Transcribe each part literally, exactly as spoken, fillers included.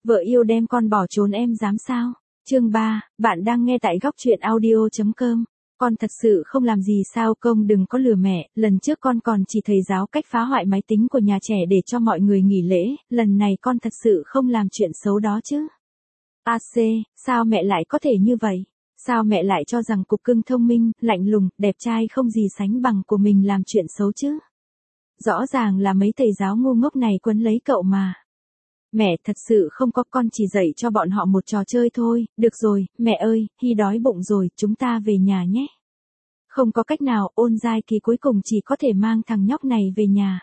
Vợ yêu đem con bỏ trốn em dám sao? Chương ba, bạn đang nghe tại góc truyện audio chấm com. Con thật sự không làm gì sao, công đừng có lừa mẹ, lần trước con còn chỉ thầy giáo cách phá hoại máy tính của nhà trẻ để cho mọi người nghỉ lễ, lần này con thật sự không làm chuyện xấu đó chứ. a xê, sao mẹ lại có thể như vậy? Sao mẹ lại cho rằng cục cưng thông minh, lạnh lùng, đẹp trai không gì sánh bằng của mình làm chuyện xấu chứ? Rõ ràng là mấy thầy giáo ngu ngốc này quấn lấy cậu mà. Mẹ thật sự không có, con chỉ dạy cho bọn họ một trò chơi thôi, được rồi, mẹ ơi, Hy đói bụng rồi, chúng ta về nhà nhé. Không có cách nào, Ôn Giai Kỳ cuối cùng chỉ có thể mang thằng nhóc này về nhà.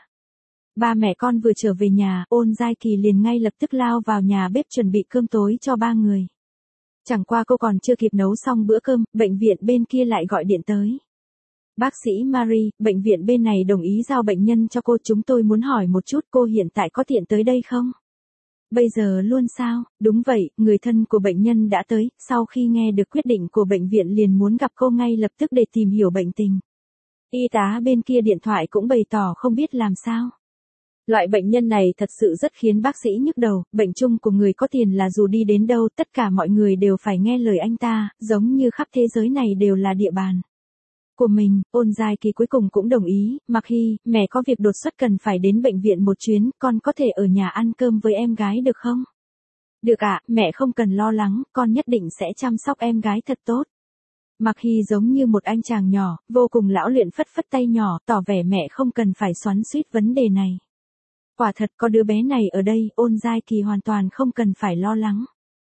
Ba mẹ con vừa trở về nhà, Ôn Giai Kỳ liền ngay lập tức lao vào nhà bếp chuẩn bị cơm tối cho ba người. Chẳng qua cô còn chưa kịp nấu xong bữa cơm, bệnh viện bên kia lại gọi điện tới. Bác sĩ Marie, bệnh viện bên này đồng ý giao bệnh nhân cho cô, chúng tôi muốn hỏi một chút cô hiện tại có tiện tới đây không? Bây giờ luôn sao? Đúng vậy, người thân của bệnh nhân đã tới, sau khi nghe được quyết định của bệnh viện liền muốn gặp cô ngay lập tức để tìm hiểu bệnh tình. Y tá bên kia điện thoại cũng bày tỏ không biết làm sao. Loại bệnh nhân này thật sự rất khiến bác sĩ nhức đầu, bệnh chung của người có tiền là dù đi đến đâu tất cả mọi người đều phải nghe lời anh ta, giống như khắp thế giới này đều là địa bàn của mình. Ôn Giai Kỳ cuối cùng cũng đồng ý, Mạc Hy, mẹ có việc đột xuất cần phải đến bệnh viện một chuyến, con có thể ở nhà ăn cơm với em gái được không? Được ạ, mẹ không cần lo lắng, con nhất định sẽ chăm sóc em gái thật tốt. Mạc Hy giống như một anh chàng nhỏ, vô cùng lão luyện phất phất tay nhỏ, tỏ vẻ mẹ không cần phải xoắn xuýt vấn đề này. Quả thật có đứa bé này ở đây, Ôn Giai Kỳ hoàn toàn không cần phải lo lắng.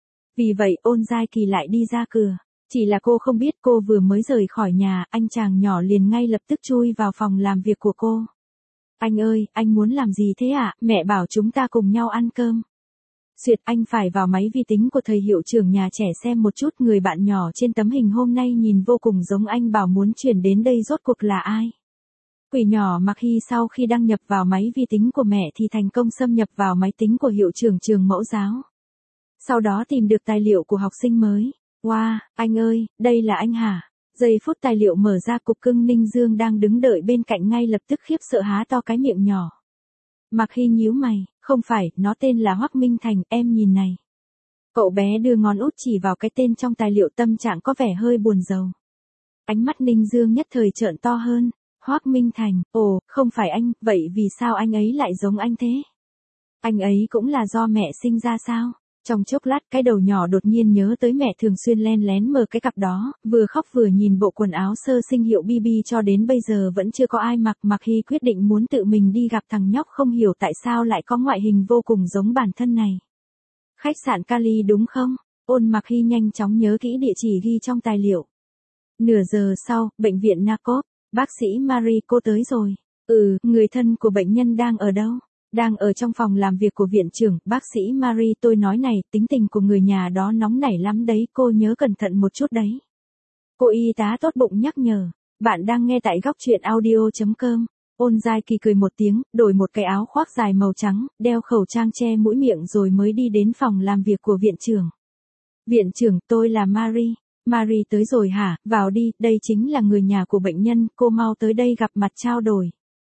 Vì vậy Ôn Giai Kỳ lại đi ra cửa. Chỉ là cô không biết cô vừa mới rời khỏi nhà, anh chàng nhỏ liền ngay lập tức chui vào phòng làm việc của cô. Anh ơi, anh muốn làm gì thế ạ? À? Mẹ bảo chúng ta cùng nhau ăn cơm. Duyệt, anh phải vào máy vi tính của thầy hiệu trưởng nhà trẻ xem một chút, người bạn nhỏ trên tấm hình hôm nay nhìn vô cùng giống anh bảo muốn chuyển đến đây rốt cuộc là ai. Quỷ nhỏ Mạc Hy sau khi đăng nhập vào máy vi tính của mẹ thì thành công xâm nhập vào máy tính của hiệu trưởng trường mẫu giáo. Sau đó tìm được tài liệu của học sinh mới. Wow, anh ơi, đây là anh hả? Giây phút tài liệu mở ra, cục cưng Ninh Dương đang đứng đợi bên cạnh ngay lập tức khiếp sợ há to cái miệng nhỏ. Mạc Hy nhíu mày, không phải, nó tên là Hoắc Minh Thành, em nhìn này. Cậu bé đưa ngón út chỉ vào cái tên trong tài liệu, tâm trạng có vẻ hơi buồn rầu. Ánh mắt Ninh Dương nhất thời trợn to hơn. Hoắc Minh Thành, ồ, không phải anh, vậy vì sao anh ấy lại giống anh thế? Anh ấy cũng là do mẹ sinh ra sao? Trong chốc lát cái đầu nhỏ đột nhiên nhớ tới mẹ thường xuyên len lén mở cái cặp đó, vừa khóc vừa nhìn bộ quần áo sơ sinh hiệu bê bê cho đến bây giờ vẫn chưa có ai mặc. Mạc Hy quyết định muốn tự mình đi gặp thằng nhóc không hiểu tại sao lại có ngoại hình vô cùng giống bản thân này. Khách sạn Cali đúng không? Ôn Mạc Hy nhanh chóng nhớ kỹ địa chỉ ghi trong tài liệu. Nửa giờ sau, bệnh viện Nacop, bác sĩ Marie, cô tới rồi. Ừ, người thân của bệnh nhân đang ở đâu? Đang ở trong phòng làm việc của viện trưởng. Bác sĩ Marie, tôi nói này, tính tình của người nhà đó nóng nảy lắm đấy, cô nhớ cẩn thận một chút đấy. Cô y tá tốt bụng nhắc nhở. Bạn đang nghe tại góc truyện audio chấm com. Ôn Giai Kỳ cười một tiếng, đổi một cái áo khoác dài màu trắng, đeo khẩu trang che mũi miệng rồi mới đi đến phòng làm việc của viện trưởng. Viện trưởng, tôi là Marie. Marie tới rồi hả? Vào đi, đây chính là người nhà của bệnh nhân, cô mau tới đây gặp mặt trao đổi.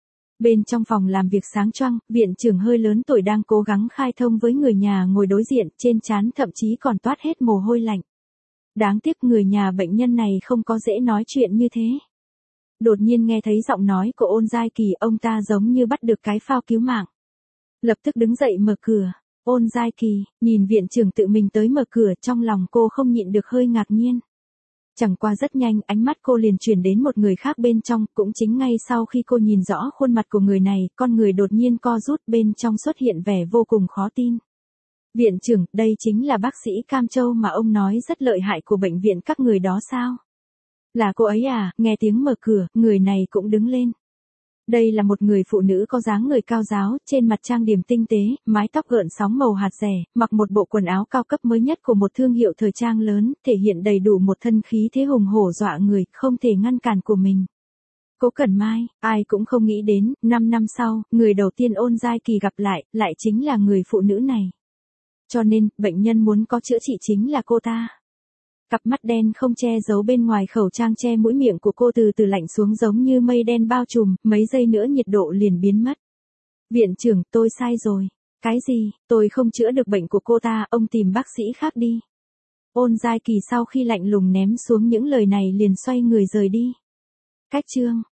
Bên trong phòng làm việc sáng choang, viện trưởng hơi lớn tuổi đang cố gắng khai thông với người nhà ngồi đối diện, trên trán thậm chí còn toát hết mồ hôi lạnh. Đáng tiếc người nhà bệnh nhân này không có dễ nói chuyện như thế. Đột nhiên nghe thấy giọng nói của Ôn Giai Kỳ, ông ta giống như bắt được cái phao cứu mạng. Lập tức đứng dậy mở cửa. Ôn Giai Kỳ, nhìn viện trưởng tự mình tới mở cửa, trong lòng cô không nhịn được hơi ngạc nhiên. Chẳng qua rất nhanh, ánh mắt cô liền chuyển đến một người khác bên trong, cũng chính ngay sau khi cô nhìn rõ khuôn mặt của người này, con người đột nhiên co rút, bên trong xuất hiện vẻ vô cùng khó tin. Viện trưởng, đây chính là bác sĩ Cam Châu mà ông nói rất lợi hại của bệnh viện các người đó sao? Là cô ấy à? Nghe tiếng mở cửa, người này cũng đứng lên. Đây là một người phụ nữ có dáng người cao ráo, trên mặt trang điểm tinh tế, mái tóc gợn sóng màu hạt rẻ, mặc một bộ quần áo cao cấp mới nhất của một thương hiệu thời trang lớn, thể hiện đầy đủ một thân khí thế hùng hổ dọa người, không thể ngăn cản của mình. Cố Cẩn Mai, ai cũng không nghĩ đến, năm năm sau, người đầu tiên Ôn Giai Kỳ gặp lại, lại chính là người phụ nữ này. Cho nên, bệnh nhân muốn có chữa trị chính là cô ta. Cặp mắt đen không che giấu bên ngoài khẩu trang che mũi miệng của cô từ từ lạnh xuống giống như mây đen bao trùm, mấy giây nữa nhiệt độ liền biến mất. Viện trưởng, tôi sai rồi. Cái gì, tôi không chữa được bệnh của cô ta, ông tìm bác sĩ khác đi. Ôn Giai Kỳ sau khi lạnh lùng ném xuống những lời này liền xoay người rời đi. Cách chương